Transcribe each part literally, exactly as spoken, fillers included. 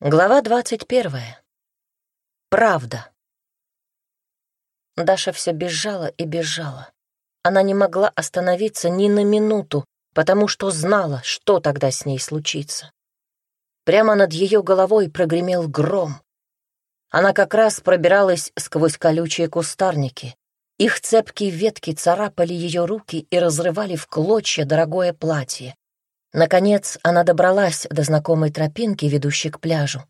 Глава двадцать первая. Правда. Даша все бежала и бежала. Она не могла остановиться ни на минуту, потому что знала, что тогда с ней случится. Прямо над ее головой прогремел гром. Она как раз пробиралась сквозь колючие кустарники. Их цепкие ветки царапали ее руки и разрывали в клочья дорогое платье. Наконец она добралась до знакомой тропинки, ведущей к пляжу.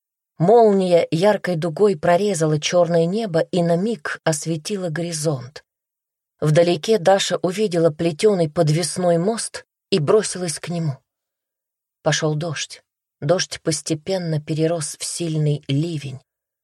Молния яркой дугой прорезала черное небо и на миг осветила горизонт. Вдалеке Даша увидела плетеный подвесной мост и бросилась к нему. Пошел дождь. Дождь постепенно перерос в сильный ливень.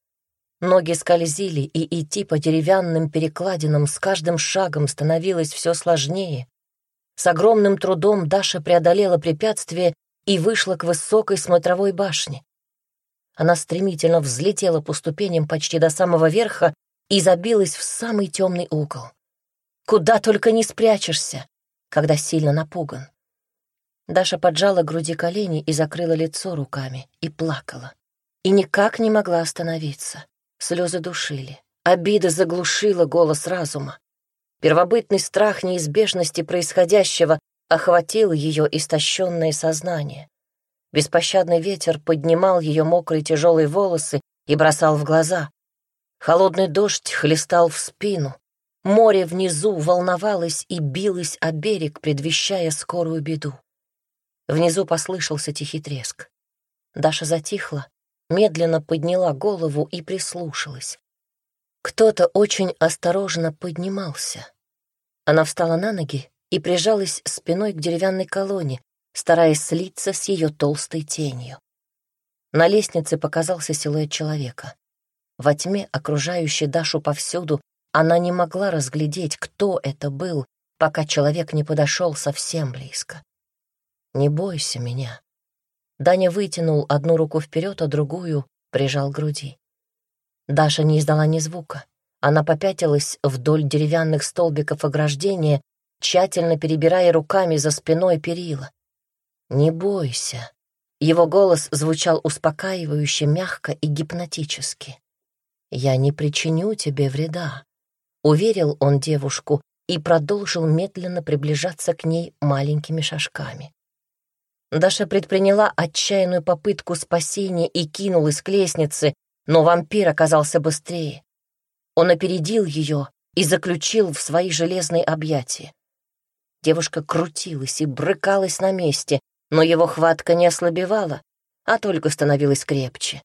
Ноги скользили, и идти по деревянным перекладинам с каждым шагом становилось все сложнее. С огромным трудом Даша преодолела препятствие и вышла к высокой смотровой башне. Она стремительно взлетела по ступеням почти до самого верха и забилась в самый темный угол. Куда только не спрячешься, когда сильно напуган. Даша поджала к груди колени и закрыла лицо руками, и плакала. И никак не могла остановиться. Слезы душили, обида заглушила голос разума. Первобытный страх неизбежности происходящего охватил ее истощенное сознание. Беспощадный ветер поднимал ее мокрые тяжелые волосы и бросал в глаза. Холодный дождь хлестал в спину. Море внизу волновалось и билось о берег, предвещая скорую беду. Внизу послышался тихий треск. Даша затихла, медленно подняла голову и прислушалась. Кто-то очень осторожно поднимался. Она встала на ноги и прижалась спиной к деревянной колонне, стараясь слиться с ее толстой тенью. На лестнице показался силуэт человека. Во тьме, окружающей Дашу повсюду, она не могла разглядеть, кто это был, пока человек не подошел совсем близко. «Не бойся меня». Даня вытянул одну руку вперед, а другую прижал к груди. Даша не издала ни звука. Она попятилась вдоль деревянных столбиков ограждения, тщательно перебирая руками за спиной перила. «Не бойся». Его голос звучал успокаивающе, мягко и гипнотически. «Я не причиню тебе вреда», — уверил он девушку и продолжил медленно приближаться к ней маленькими шажками. Даша предприняла отчаянную попытку спасения и кинулась к лестнице, но вампир оказался быстрее. Он опередил ее и заключил в свои железные объятия. Девушка крутилась и брыкалась на месте, но его хватка не ослабевала, а только становилась крепче.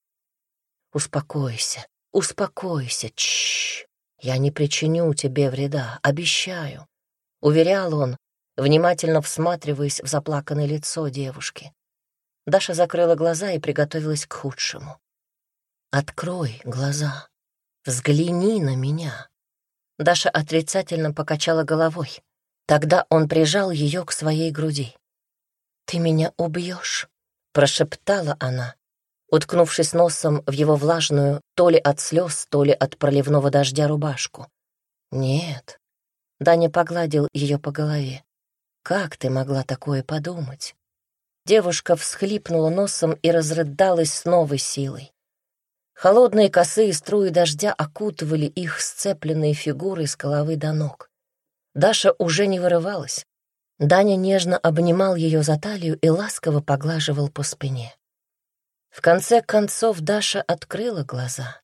«Успокойся, успокойся, чш, я не причиню тебе вреда, обещаю», — уверял он, внимательно всматриваясь в заплаканное лицо девушки. Даша закрыла глаза и приготовилась к худшему. «Открой глаза, взгляни на меня». Даша отрицательно покачала головой. Тогда он прижал ее к своей груди. «Ты меня убьешь», — прошептала она, уткнувшись носом в его влажную, то ли от слез, то ли от проливного дождя рубашку. «Нет», — Даня погладил ее по голове. «Как ты могла такое подумать?» Девушка всхлипнула носом и разрыдалась с новой силой. Холодные косые струи дождя окутывали их сцепленные фигуры с головы до ног. Даша уже не вырывалась. Даня нежно обнимал ее за талию и ласково поглаживал по спине. В конце концов Даша открыла глаза.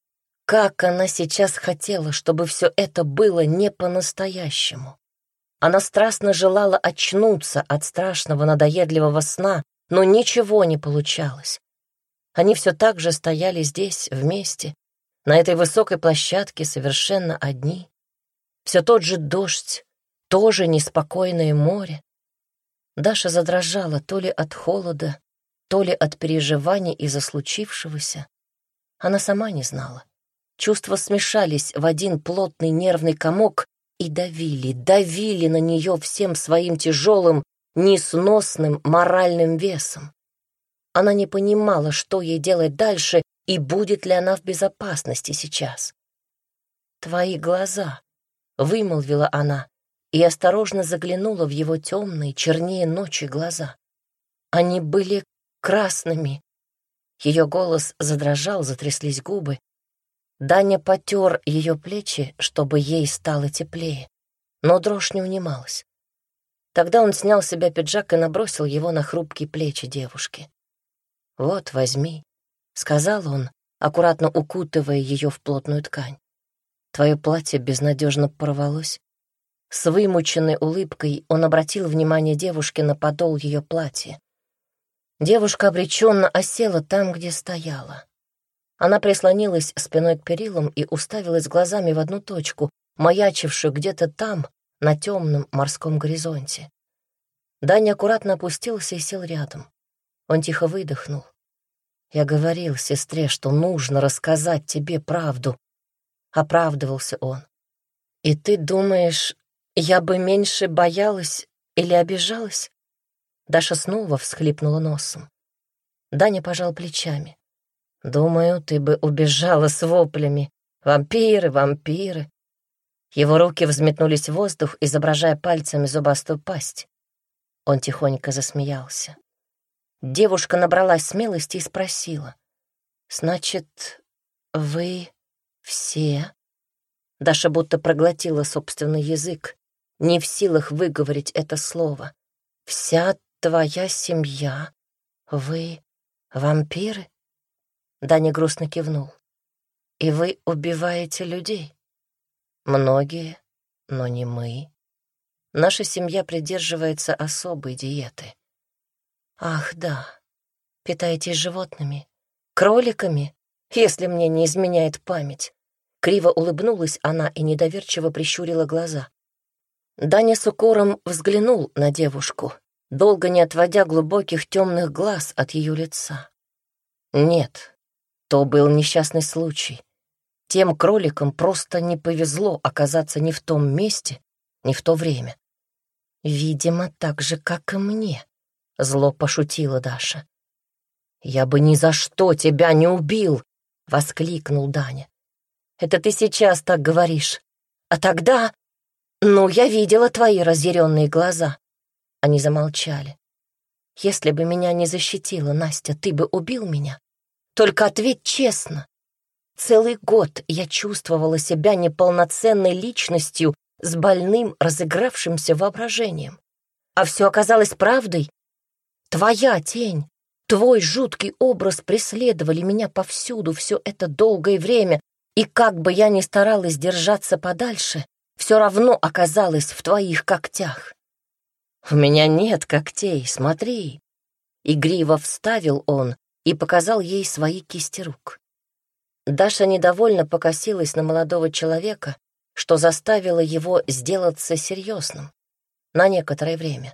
Как она сейчас хотела, чтобы все это было не по-настоящему. Она страстно желала очнуться от страшного надоедливого сна, но ничего не получалось. Они все так же стояли здесь, вместе, на этой высокой площадке, совершенно одни. Все тот же дождь, тоже неспокойное море. Даша задрожала то ли от холода, то ли от переживаний из-за случившегося. Она сама не знала. Чувства смешались в один плотный нервный комок и давили, давили на нее всем своим тяжелым, несносным моральным весом. Она не понимала, что ей делать дальше и будет ли она в безопасности сейчас. «Твои глаза», — вымолвила она и осторожно заглянула в его темные, чернее ночи глаза. Они были красными. Ее голос задрожал, затряслись губы. Даня потер ее плечи, чтобы ей стало теплее, но дрожь не унималась. Тогда он снял с себя пиджак и набросил его на хрупкие плечи девушки. «Вот, возьми», — сказал он, аккуратно укутывая ее в плотную ткань. «Твое платье безнадежно порвалось». С вымученной улыбкой он обратил внимание девушки на подол ее платья. Девушка обреченно осела там, где стояла. Она прислонилась спиной к перилам и уставилась глазами в одну точку, маячившую где-то там, на темном морском горизонте. Даня аккуратно опустился и сел рядом. Он тихо выдохнул. «Я говорил сестре, что нужно рассказать тебе правду», — оправдывался он. «И ты думаешь, я бы меньше боялась или обижалась?» Даша снова всхлипнула носом. Даня пожал плечами. «Думаю, ты бы убежала с воплями. Вампиры, вампиры». Его руки взметнулись в воздух, изображая пальцами зубастую пасть. Он тихонько засмеялся. Девушка набралась смелости и спросила. «Значит, вы все?» Даша будто проглотила собственный язык, не в силах выговорить это слово. «Вся твоя семья? Вы вампиры?» Даня грустно кивнул. «И вы убиваете людей?» «Многие, но не мы. Наша семья придерживается особой диеты». «Ах, да. Питаетесь животными? Кроликами, если мне не изменяет память?» Криво улыбнулась она и недоверчиво прищурила глаза. Даня с укором взглянул на девушку, долго не отводя глубоких темных глаз от ее лица. «Нет, то был несчастный случай. Тем кроликам просто не повезло оказаться ни в том месте, ни в то время». «Видимо, так же, как и мне», — зло пошутила Даша. «Я бы ни за что тебя не убил!» — воскликнул Даня. «Это ты сейчас так говоришь. А тогда... Ну, я видела твои разъяренные глаза». Они замолчали. «Если бы меня не защитила Настя, ты бы убил меня? Только ответь честно. Целый год я чувствовала себя неполноценной личностью с больным, разыгравшимся воображением. А все оказалось правдой. Твоя тень, твой жуткий образ преследовали меня повсюду все это долгое время, и как бы я ни старалась держаться подальше, все равно оказалась в твоих когтях». «У меня нет когтей, смотри». Игриво вставил он и показал ей свои кисти рук. Даша недовольно покосилась на молодого человека, что заставило его сделаться серьезным на некоторое время.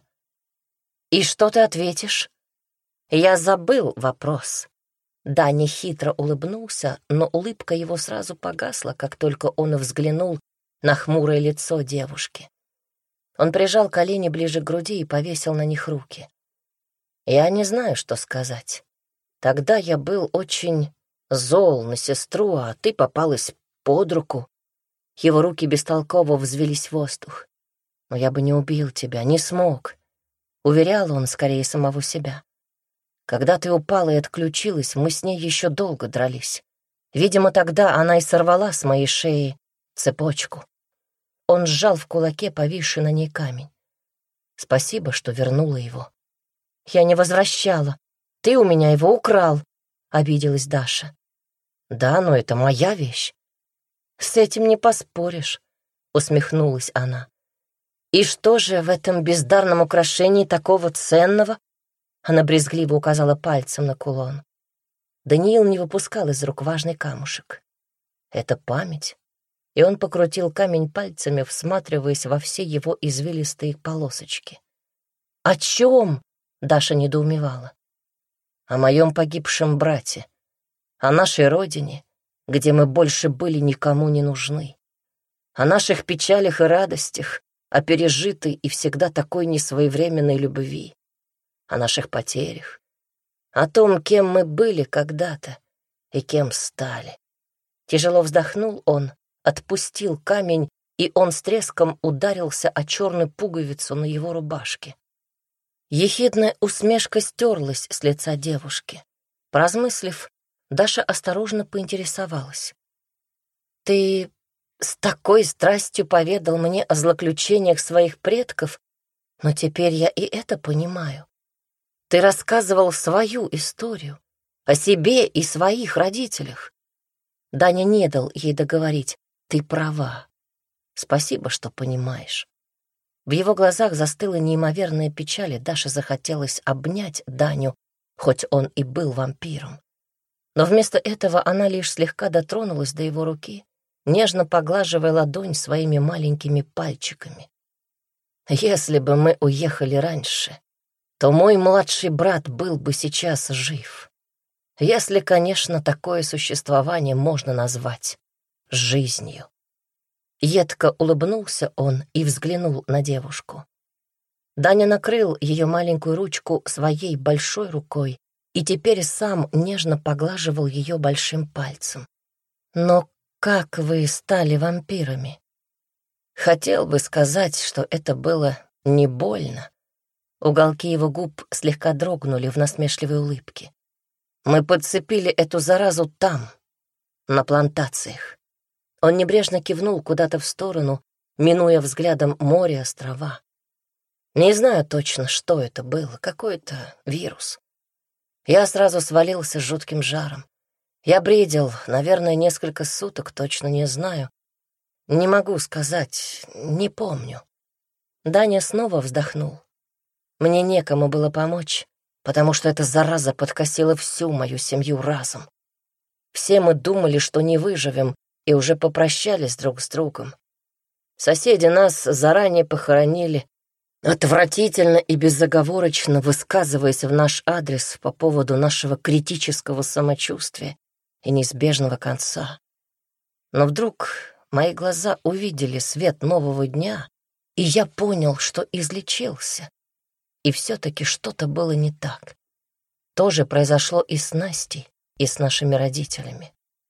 «И что ты ответишь?» «Я забыл вопрос». Даня хитро улыбнулся, но улыбка его сразу погасла, как только он взглянул на хмурое лицо девушки. Он прижал колени ближе к груди и повесил на них руки. «Я не знаю, что сказать. Тогда я был очень зол на сестру, а ты попалась под руку». Его руки бестолково взвелись в воздух. «Но я бы не убил тебя, не смог», — уверял он скорее самого себя. «Когда ты упала и отключилась, мы с ней еще долго дрались. Видимо, тогда она и сорвала с моей шеи цепочку». Он сжал в кулаке повисший на ней камень. «Спасибо, что вернула его». «Я не возвращала. Ты у меня его украл», — обиделась Даша. «Да, но это моя вещь». «С этим не поспоришь», — усмехнулась она. «И что же в этом бездарном украшении такого ценного?» Она брезгливо указала пальцем на кулон. Даниил не выпускал из рук важный камушек. «Это память». И он покрутил камень пальцами, всматриваясь во все его извилистые полосочки. «О чем?» — Даша недоумевала. «О моем погибшем брате, о нашей родине, где мы больше были никому не нужны, о наших печалях и радостях, о пережитой и всегда такой несвоевременной любви, о наших потерях, о том, кем мы были когда-то и кем стали». Тяжело вздохнул он, отпустил камень, и он с треском ударился о черную пуговицу на его рубашке. Ехидная усмешка стерлась с лица девушки. Поразмыслив, Даша осторожно поинтересовалась. «Ты с такой страстью поведал мне о злоключениях своих предков, но теперь я и это понимаю. Ты рассказывал свою историю, о себе и своих родителях». Даня не дал ей договорить. «Ты права. Спасибо, что понимаешь». В его глазах застыла неимоверная печаль, и Даше захотелось обнять Даню, хоть он и был вампиром. Но вместо этого она лишь слегка дотронулась до его руки, нежно поглаживая ладонь своими маленькими пальчиками. «Если бы мы уехали раньше, то мой младший брат был бы сейчас жив. Если, конечно, такое существование можно назвать жизнью». Едко улыбнулся он и взглянул на девушку. Даня накрыл ее маленькую ручку своей большой рукой и теперь сам нежно поглаживал ее большим пальцем. «Но как вы стали вампирами?» Хотел бы сказать, что это было не больно. Уголки его губ слегка дрогнули в насмешливой улыбке. Мы подцепили эту заразу там, на плантациях. Он небрежно кивнул куда-то в сторону, минуя взглядом море, острова. Не знаю точно, что это было, какой-то вирус. Я сразу свалился с жутким жаром. Я бредил, наверное, несколько суток, точно не знаю. Не могу сказать, не помню. Даня снова вздохнул. Мне некому было помочь, потому что эта зараза подкосила всю мою семью разом. Все мы думали, что не выживем, и уже попрощались друг с другом. Соседи нас заранее похоронили, отвратительно и безоговорочно высказываясь в наш адрес по поводу нашего критического самочувствия и неизбежного конца. Но вдруг мои глаза увидели свет нового дня, и я понял, что излечился. И все-таки что-то было не так. То же произошло и с Настей, и с нашими родителями.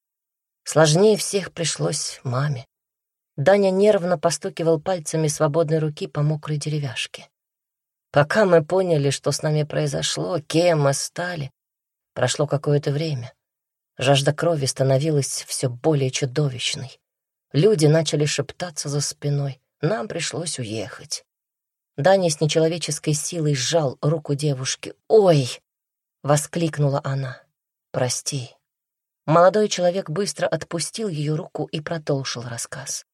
Сложнее всех пришлось маме. Даня нервно постукивал пальцами свободной руки по мокрой деревяшке. Пока мы поняли, что с нами произошло, кем мы стали, прошло какое-то время. Жажда крови становилась все более чудовищной. Люди начали шептаться за спиной. Нам пришлось уехать. Даня с нечеловеческой силой сжал руку девушки. «Ой!» — воскликнула она. «Прости». Молодой человек быстро отпустил ее руку и продолжил рассказ.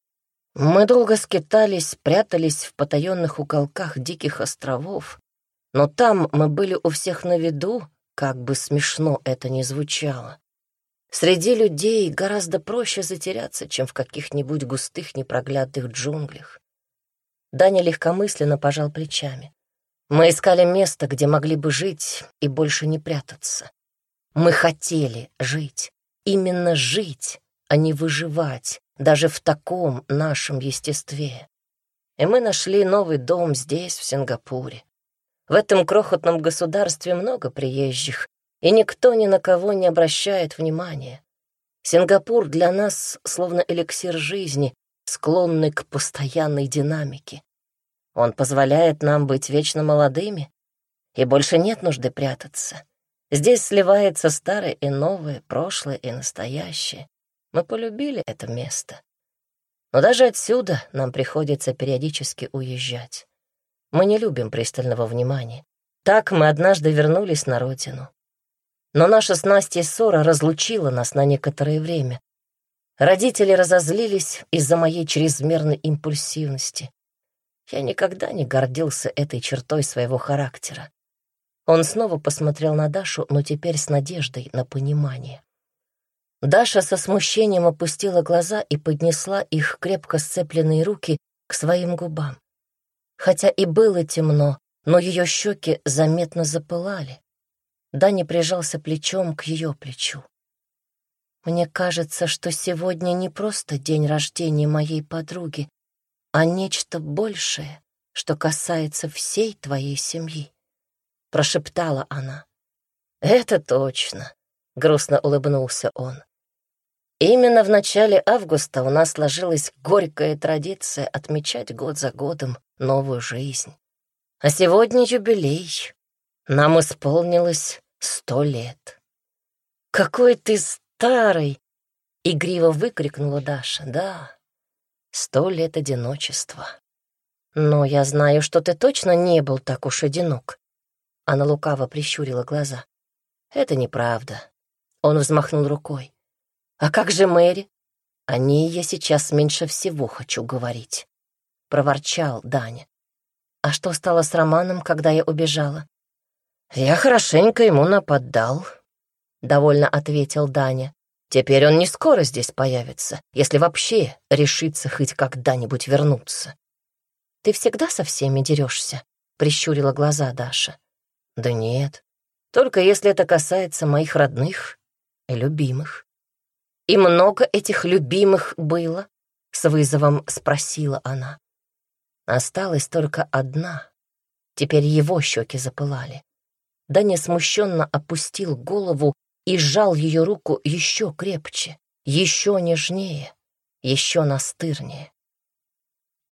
Мы долго скитались, прятались в потаенных уголках диких островов, но там мы были у всех на виду, как бы смешно это ни звучало. Среди людей гораздо проще затеряться, чем в каких-нибудь густых непроглядных джунглях. Даня легкомысленно пожал плечами. Мы искали место, где могли бы жить и больше не прятаться. Мы хотели жить, именно жить, а не выживать, даже в таком нашем естестве. И мы нашли новый дом здесь, в Сингапуре. В этом крохотном государстве много приезжих, и никто ни на кого не обращает внимания. Сингапур для нас словно эликсир жизни, склонный к постоянной динамике. Он позволяет нам быть вечно молодыми, и больше нет нужды прятаться. Здесь сливается старое и новое, прошлое и настоящее. Мы полюбили это место. Но даже отсюда нам приходится периодически уезжать. Мы не любим пристального внимания. Так мы однажды вернулись на родину. Но наша с Настей ссора разлучила нас на некоторое время. Родители разозлились из-за моей чрезмерной импульсивности. Я никогда не гордился этой чертой своего характера. Он снова посмотрел на Дашу, но теперь с надеждой на понимание. Даша со смущением опустила глаза и поднесла их крепко сцепленные руки к своим губам. Хотя и было темно, но ее щеки заметно запылали. Даня прижался плечом к ее плечу. «Мне кажется, что сегодня не просто день рождения моей подруги, а нечто большее, что касается всей твоей семьи», — прошептала она. «Это точно», — грустно улыбнулся он. «Именно в начале августа у нас сложилась горькая традиция отмечать год за годом новую жизнь. А сегодня юбилей. Нам исполнилось сто лет». «Какой ты старый!» — игриво выкрикнула Даша. «Да, сто лет одиночества. Но я знаю, что ты точно не был так уж одинок». Она лукаво прищурила глаза. «Это неправда». Он взмахнул рукой. «А как же Мэри?» «О ней я сейчас меньше всего хочу говорить», — проворчал Даня. «А что стало с Романом, когда я убежала?» «Я хорошенько ему нападал», — довольно ответил Даня. «Теперь он не скоро здесь появится, если вообще решится хоть когда-нибудь вернуться». «Ты всегда со всеми дерешься?» — прищурила глаза Даша. «Да нет, только если это касается моих родных и любимых». «И много этих любимых было?» — с вызовом спросила она. Осталась только одна. Теперь его щеки запылали. Даня смущенно опустил голову и сжал ее руку еще крепче, еще нежнее, еще настырнее.